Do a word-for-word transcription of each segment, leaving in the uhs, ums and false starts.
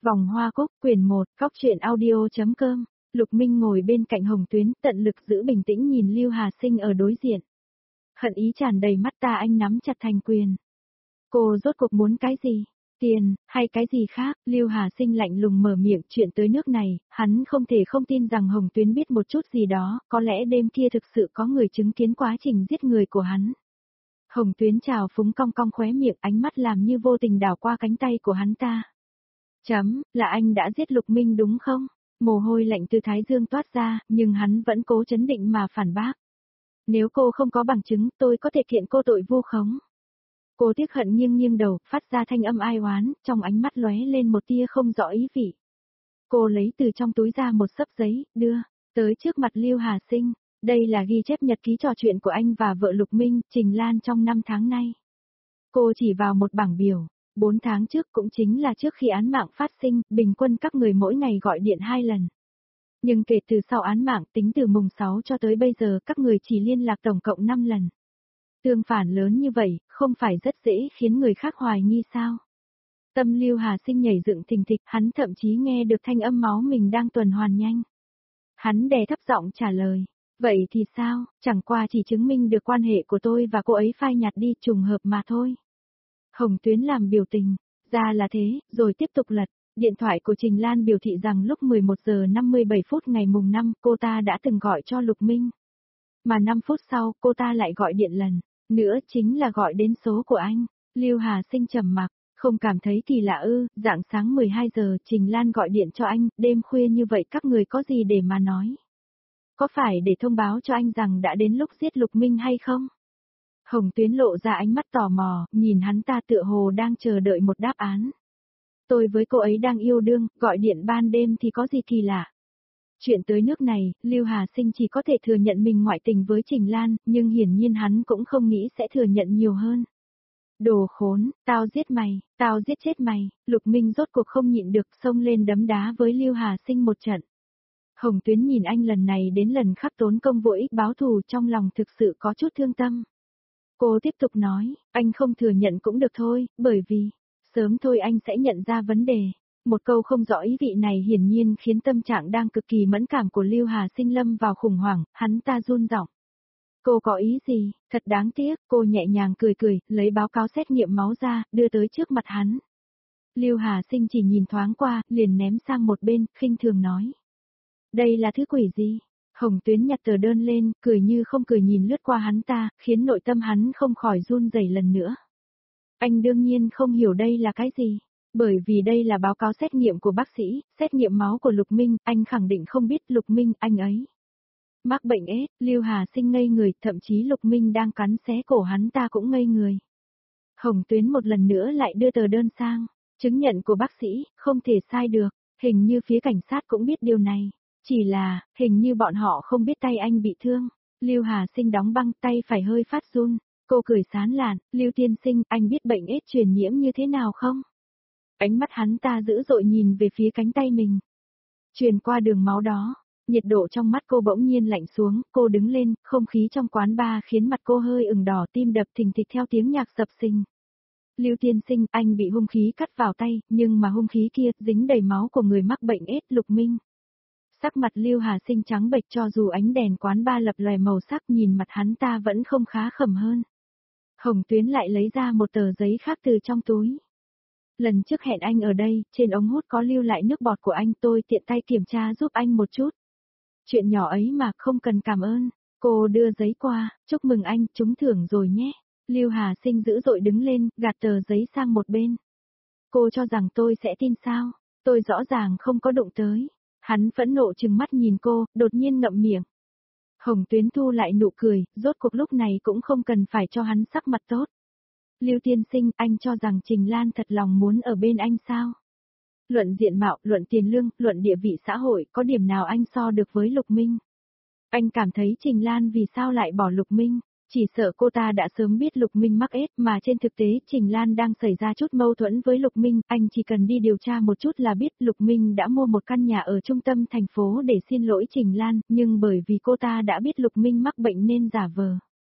Vòng hoa cúc, quyển một, góc truyện audio.com. Lục Minh ngồi bên cạnh Hồng Tuyến, tận lực giữ bình tĩnh nhìn Lưu Hà Sinh ở đối diện. Hận ý tràn đầy mắt ta, anh nắm chặt thành quyền. Cô rốt cuộc muốn cái gì? Tiền, hay cái gì khác? Lưu Hà Sinh lạnh lùng mở miệng. Chuyện tới nước này, hắn không thể không tin rằng Hồng Tuyến biết một chút gì đó, có lẽ đêm kia thực sự có người chứng kiến quá trình giết người của hắn. Hồng Tuyến trào phúng cong cong khóe miệng, ánh mắt làm như vô tình đảo qua cánh tay của hắn ta. Chấm, là anh đã giết Lục Minh đúng không? Mồ hôi lạnh từ thái dương toát ra, nhưng hắn vẫn cố chấn định mà phản bác. Nếu cô không có bằng chứng, tôi có thể kiện cô tội vu khống. Cô tiếc hận nghiêng nghiêng đầu, phát ra thanh âm ai oán, trong ánh mắt lóe lên một tia không rõ ý vị. Cô lấy từ trong túi ra một xấp giấy, đưa tới trước mặt Lưu Hà Sinh. Đây là ghi chép nhật ký trò chuyện của anh và vợ Lục Minh, Trình Lan trong năm tháng nay. Cô chỉ vào một bảng biểu. Bốn tháng trước cũng chính là trước khi án mạng phát sinh, bình quân các người mỗi ngày gọi điện hai lần. Nhưng kể từ sau án mạng, tính từ mùng sáu cho tới bây giờ, các người chỉ liên lạc tổng cộng năm lần. Tương phản lớn như vậy, không phải rất dễ khiến người khác hoài nghi sao? Tâm Lưu Hà Sinh nhảy dựng thình thịch, hắn thậm chí nghe được thanh âm máu mình đang tuần hoàn nhanh. Hắn đè thấp giọng trả lời. Vậy thì sao, chẳng qua chỉ chứng minh được quan hệ của tôi và cô ấy phai nhạt đi, trùng hợp mà thôi. Hồng Tuyến làm biểu tình, ra là thế, rồi tiếp tục lật. Điện thoại của Trình Lan biểu thị rằng lúc mười một giờ năm mươi bảy phút ngày mùng năm, cô ta đã từng gọi cho Lục Minh. Mà năm phút sau, cô ta lại gọi điện lần nữa, chính là gọi đến số của anh. Lưu Hà Sinh trầm mặc, không cảm thấy kỳ lạ ư? Rạng sáng mười hai giờ, Trình Lan gọi điện cho anh, đêm khuya như vậy các người có gì để mà nói? Có phải để thông báo cho anh rằng đã đến lúc giết Lục Minh hay không? Hồng Tuyến lộ ra ánh mắt tò mò, nhìn hắn ta tựa hồ đang chờ đợi một đáp án. Tôi với cô ấy đang yêu đương, gọi điện ban đêm thì có gì kỳ lạ. Chuyện tới nước này, Lưu Hà Sinh chỉ có thể thừa nhận mình ngoại tình với Trình Lan, nhưng hiển nhiên hắn cũng không nghĩ sẽ thừa nhận nhiều hơn. Đồ khốn, tao giết mày, tao giết chết mày. Lục Minh rốt cuộc không nhịn được, xông lên đấm đá với Lưu Hà Sinh một trận. Hồng Tuyến nhìn anh lần này đến lần khác tốn công vô ích báo thù, trong lòng thực sự có chút thương tâm. Cô tiếp tục nói, anh không thừa nhận cũng được thôi, bởi vì, sớm thôi anh sẽ nhận ra vấn đề. Một câu không rõ ý vị này hiển nhiên khiến tâm trạng đang cực kỳ mẫn cảm của Lưu Hà Sinh lâm vào khủng hoảng, hắn ta run giọng. Cô có ý gì, thật đáng tiếc, cô nhẹ nhàng cười cười, lấy báo cáo xét nghiệm máu ra, đưa tới trước mặt hắn. Lưu Hà Sinh chỉ nhìn thoáng qua, liền ném sang một bên, khinh thường nói. Đây là thứ quỷ gì? Hồng Tuyến nhặt tờ đơn lên, cười như không cười nhìn lướt qua hắn ta, khiến nội tâm hắn không khỏi run rẩy lần nữa. Anh đương nhiên không hiểu đây là cái gì, bởi vì đây là báo cáo xét nghiệm của bác sĩ, xét nghiệm máu của Lục Minh, anh khẳng định không biết Lục Minh, anh ấy mắc bệnh ết. Lưu Hà Sinh ngây người, thậm chí Lục Minh đang cắn xé cổ hắn ta cũng ngây người. Hồng Tuyến một lần nữa lại đưa tờ đơn sang, chứng nhận của bác sĩ, không thể sai được, hình như phía cảnh sát cũng biết điều này. Chỉ là, hình như bọn họ không biết tay anh bị thương. Lưu Hà Sinh đóng băng, tay phải hơi phát run. Cô cười sán lạn, Lưu tiên sinh, anh biết bệnh ết truyền nhiễm như thế nào không? Ánh mắt hắn ta dữ dội nhìn về phía cánh tay mình. Truyền qua đường máu đó. Nhiệt độ trong mắt cô bỗng nhiên lạnh xuống, cô đứng lên, không khí trong quán bar khiến mặt cô hơi ửng đỏ, tim đập thình thịch theo tiếng nhạc sập sình. Lưu tiên sinh, anh bị hung khí cắt vào tay, nhưng mà hung khí kia dính đầy máu của người mắc bệnh ết, Lục Minh. Sắc mặt Lưu Hà Sinh trắng bệch, cho dù ánh đèn quán ba lập lòe màu sắc, nhìn mặt hắn ta vẫn không khá khẩm hơn. Hồng Tuyến lại lấy ra một tờ giấy khác từ trong túi. Lần trước hẹn anh ở đây, trên ống hút có lưu lại nước bọt của anh, tôi tiện tay kiểm tra giúp anh một chút. Chuyện nhỏ ấy mà, không cần cảm ơn. Cô đưa giấy qua, chúc mừng anh, trúng thưởng rồi nhé. Lưu Hà Sinh dữ dội đứng lên, gạt tờ giấy sang một bên. Cô cho rằng tôi sẽ tin sao? Tôi rõ ràng không có đụng tới. Hắn phẫn nộ trừng mắt nhìn cô, đột nhiên ngậm miệng. Hồng Tuyến thu lại nụ cười, rốt cuộc lúc này cũng không cần phải cho hắn sắc mặt tốt. Lưu tiên sinh, anh cho rằng Trình Lan thật lòng muốn ở bên anh sao? Luận diện mạo, luận tiền lương, luận địa vị xã hội, có điểm nào anh so được với Lục Minh? Anh cảm thấy Trình Lan vì sao lại bỏ Lục Minh? Chỉ sợ cô ta đã sớm biết Lục Minh mắc ết, mà trên thực tế Trình Lan đang xảy ra chút mâu thuẫn với Lục Minh, anh chỉ cần đi điều tra một chút là biết Lục Minh đã mua một căn nhà ở trung tâm thành phố để xin lỗi Trình Lan, nhưng bởi vì cô ta đã biết Lục Minh mắc bệnh nên giả vờ.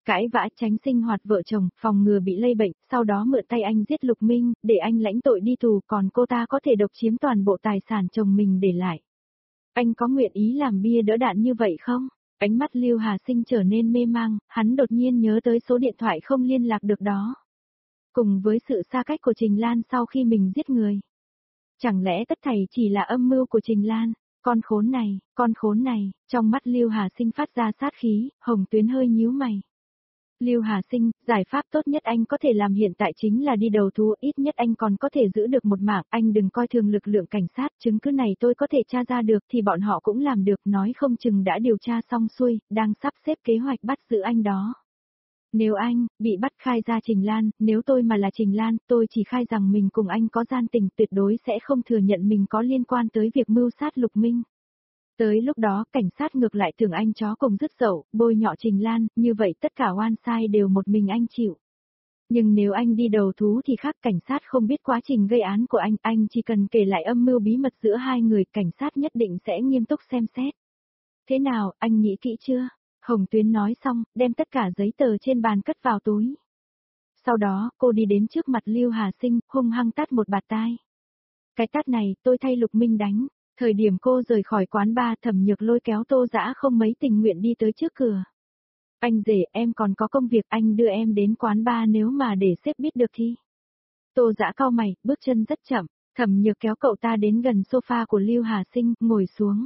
Cãi vã tránh sinh hoạt vợ chồng, phòng ngừa bị lây bệnh, sau đó mượn tay anh giết Lục Minh, để anh lãnh tội đi tù, còn cô ta có thể độc chiếm toàn bộ tài sản chồng mình để lại. Anh có nguyện ý làm bia đỡ đạn như vậy không? Ánh mắt Lưu Hà Sinh trở nên mê mang, hắn đột nhiên nhớ tới số điện thoại không liên lạc được đó. Cùng với sự xa cách của Trình Lan sau khi mình giết người. Chẳng lẽ tất thảy chỉ là âm mưu của Trình Lan? Con khốn này, con khốn này, trong mắt Lưu Hà Sinh phát ra sát khí, Hồng Tuyến hơi nhíu mày. Lưu Hà Sinh, giải pháp tốt nhất anh có thể làm hiện tại chính là đi đầu thú, ít nhất anh còn có thể giữ được một mạng, anh đừng coi thường lực lượng cảnh sát, chứng cứ này tôi có thể tra ra được thì bọn họ cũng làm được, nói không chừng đã điều tra xong xuôi, đang sắp xếp kế hoạch bắt giữ anh đó. Nếu anh, bị bắt khai ra Trình Lan, nếu tôi mà là Trình Lan, tôi chỉ khai rằng mình cùng anh có gian tình, tuyệt đối sẽ không thừa nhận mình có liên quan tới việc mưu sát Lục Minh. Tới lúc đó, cảnh sát ngược lại tưởng anh chó cùng dứt dậu, bôi nhọ Trình Lan, như vậy tất cả oan sai đều một mình anh chịu. Nhưng nếu anh đi đầu thú thì khác, cảnh sát không biết quá trình gây án của anh, anh chỉ cần kể lại âm mưu bí mật giữa hai người, cảnh sát nhất định sẽ nghiêm túc xem xét. Thế nào, anh nghĩ kỹ chưa? Hồng Tuyến nói xong, đem tất cả giấy tờ trên bàn cất vào túi. Sau đó, cô đi đến trước mặt Lưu Hà Sinh, hung hăng tát một bạt tai. Cái tát này, tôi thay Lục Minh đánh. Thời điểm cô rời khỏi quán bar, Thẩm Nhược lôi kéo Tô Dã không mấy tình nguyện đi tới trước cửa. Anh rể, em còn có công việc, anh đưa em đến quán bar, nếu mà để sếp biết được thì. Tô Dã cau mày, bước chân rất chậm, Thẩm Nhược kéo cậu ta đến gần sofa của Lưu Hà Sinh, ngồi xuống.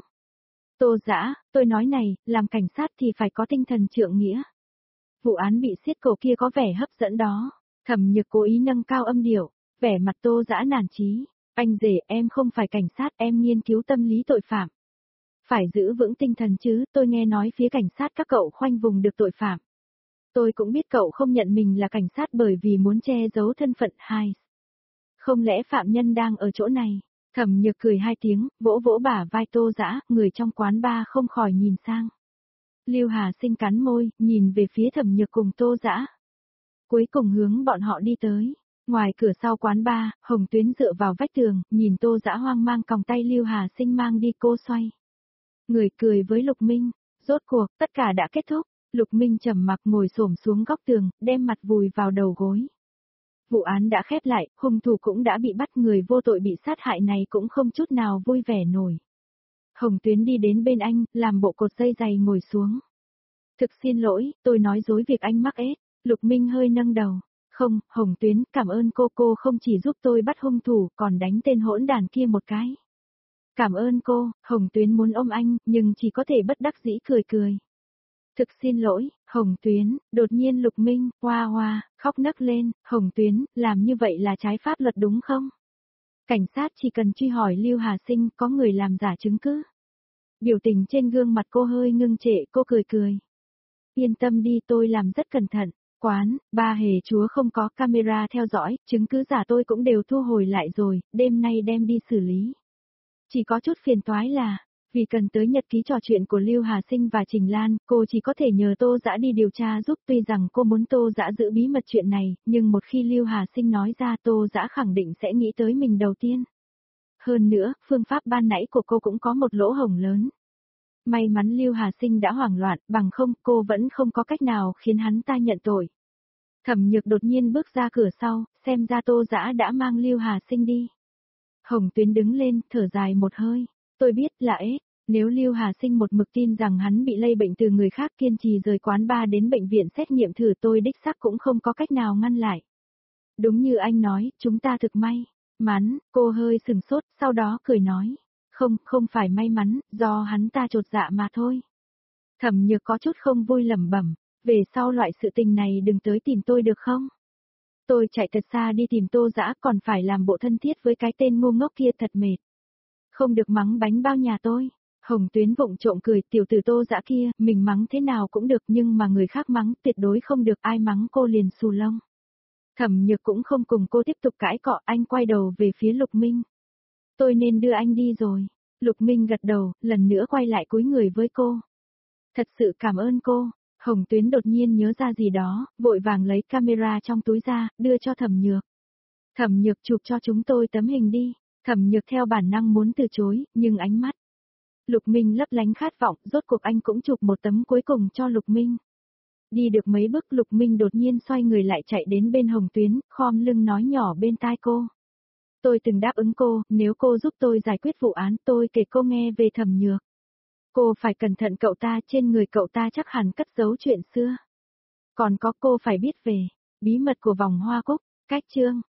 Tô Dã, tôi nói này, làm cảnh sát thì phải có tinh thần trượng nghĩa. Vụ án bị siết cổ kia có vẻ hấp dẫn đó. Thẩm Nhược cố ý nâng cao âm điệu, vẻ mặt Tô Dã nản chí. Anh rể, em không phải cảnh sát, em nghiên cứu tâm lý tội phạm. Phải giữ vững tinh thần chứ, tôi nghe nói phía cảnh sát các cậu khoanh vùng được tội phạm. Tôi cũng biết cậu không nhận mình là cảnh sát bởi vì muốn che giấu thân phận hai. Không lẽ phạm nhân đang ở chỗ này? Thẩm Nhược cười hai tiếng, vỗ vỗ bả vai Tô Dã, người trong quán bar không khỏi nhìn sang. Lưu Hà Sinh cắn môi, nhìn về phía Thẩm Nhược cùng Tô Dã. Cuối cùng hướng bọn họ đi tới. Ngoài cửa sau quán bar, Hồng Tuyến dựa vào vách tường, nhìn Tô Dã hoang mang còng tay Lưu Hà Sinh mang đi, cô xoay. Người cười với Lục Minh, rốt cuộc, tất cả đã kết thúc. Lục Minh trầm mặc ngồi xổm xuống góc tường, đem mặt vùi vào đầu gối. Vụ án đã khép lại, hung thủ cũng đã bị bắt, người vô tội bị sát hại này cũng không chút nào vui vẻ nổi. Hồng Tuyến đi đến bên anh, làm bộ cột dây giày ngồi xuống. Thực xin lỗi, tôi nói dối việc anh mắc ết. Lục Minh hơi nâng đầu. Không, Hồng Tuyến, cảm ơn cô, cô không chỉ giúp tôi bắt hung thủ, còn đánh tên hỗn đàn kia một cái. Cảm ơn cô, Hồng Tuyến muốn ôm anh, nhưng chỉ có thể bất đắc dĩ cười cười. Thực xin lỗi, Hồng Tuyến, đột nhiên Lục Minh, hoa hoa, khóc nấc lên, Hồng Tuyến, làm như vậy là trái pháp luật đúng không? Cảnh sát chỉ cần truy hỏi Lưu Hà Sinh, có người làm giả chứng cứ. Biểu tình trên gương mặt cô hơi ngưng trệ, cô cười cười. Yên tâm đi, tôi làm rất cẩn thận. Quán, ba hề chúa không có camera theo dõi, chứng cứ giả tôi cũng đều thu hồi lại rồi, đêm nay đem đi xử lý. Chỉ có chút phiền toái là, vì cần tới nhật ký trò chuyện của Lưu Hà Sinh và Trình Lan, cô chỉ có thể nhờ Tô Dã đi điều tra giúp, tuy rằng cô muốn Tô Dã giữ bí mật chuyện này, nhưng một khi Lưu Hà Sinh nói ra Tô Dã khẳng định sẽ nghĩ tới mình đầu tiên. Hơn nữa, phương pháp ban nãy của cô cũng có một lỗ hổng lớn. May mắn Lưu Hà Sinh đã hoảng loạn, bằng không cô vẫn không có cách nào khiến hắn ta nhận tội. Thẩm Nhược đột nhiên bước ra cửa sau, xem ra Tô Dã đã mang Lưu Hà Sinh đi. Hồng Tuyến đứng lên, thở dài một hơi. Tôi biết là ế, nếu Lưu Hà Sinh một mực tin rằng hắn bị lây bệnh từ người khác, kiên trì rời quán bar đến bệnh viện xét nghiệm thử, tôi đích xác cũng không có cách nào ngăn lại. Đúng như anh nói, chúng ta thực may mắn, cô hơi sừng sốt, sau đó cười nói. Không, không phải may mắn, do hắn ta chột dạ mà thôi. Thẩm Nhược có chút không vui lẩm bẩm, về sau loại sự tình này đừng tới tìm tôi được không? Tôi chạy thật xa đi tìm Tô Dã, còn phải làm bộ thân thiết với cái tên ngu ngốc kia, thật mệt. Không được mắng bánh bao nhà tôi. Hồng Tuyến vụng trộm cười, tiểu tử Tô Dã kia, mình mắng thế nào cũng được, nhưng mà người khác mắng tuyệt đối không được, ai mắng cô liền xù lông. Thẩm Nhược cũng không cùng cô tiếp tục cãi cọ, anh quay đầu về phía Lục Minh. Tôi nên đưa anh đi rồi. Lục Minh gật đầu, lần nữa quay lại cúi người với cô. Thật sự cảm ơn cô. Hồng Tuyến đột nhiên nhớ ra gì đó, vội vàng lấy camera trong túi ra, đưa cho Thẩm Nhược. Thẩm Nhược, chụp cho chúng tôi tấm hình đi. Thẩm Nhược theo bản năng muốn từ chối, nhưng ánh mắt Lục Minh lấp lánh khát vọng, rốt cuộc anh cũng chụp một tấm cuối cùng cho Lục Minh. Đi được mấy bước Lục Minh đột nhiên xoay người lại chạy đến bên Hồng Tuyến, khom lưng nói nhỏ bên tai cô. Tôi từng đáp ứng cô, nếu cô giúp tôi giải quyết vụ án tôi kể cô nghe về Thẩm Nhược. Cô phải cẩn thận cậu ta, trên người cậu ta chắc hẳn cất giấu chuyện xưa. Còn có cô phải biết về bí mật của vòng hoa cúc, cách chương.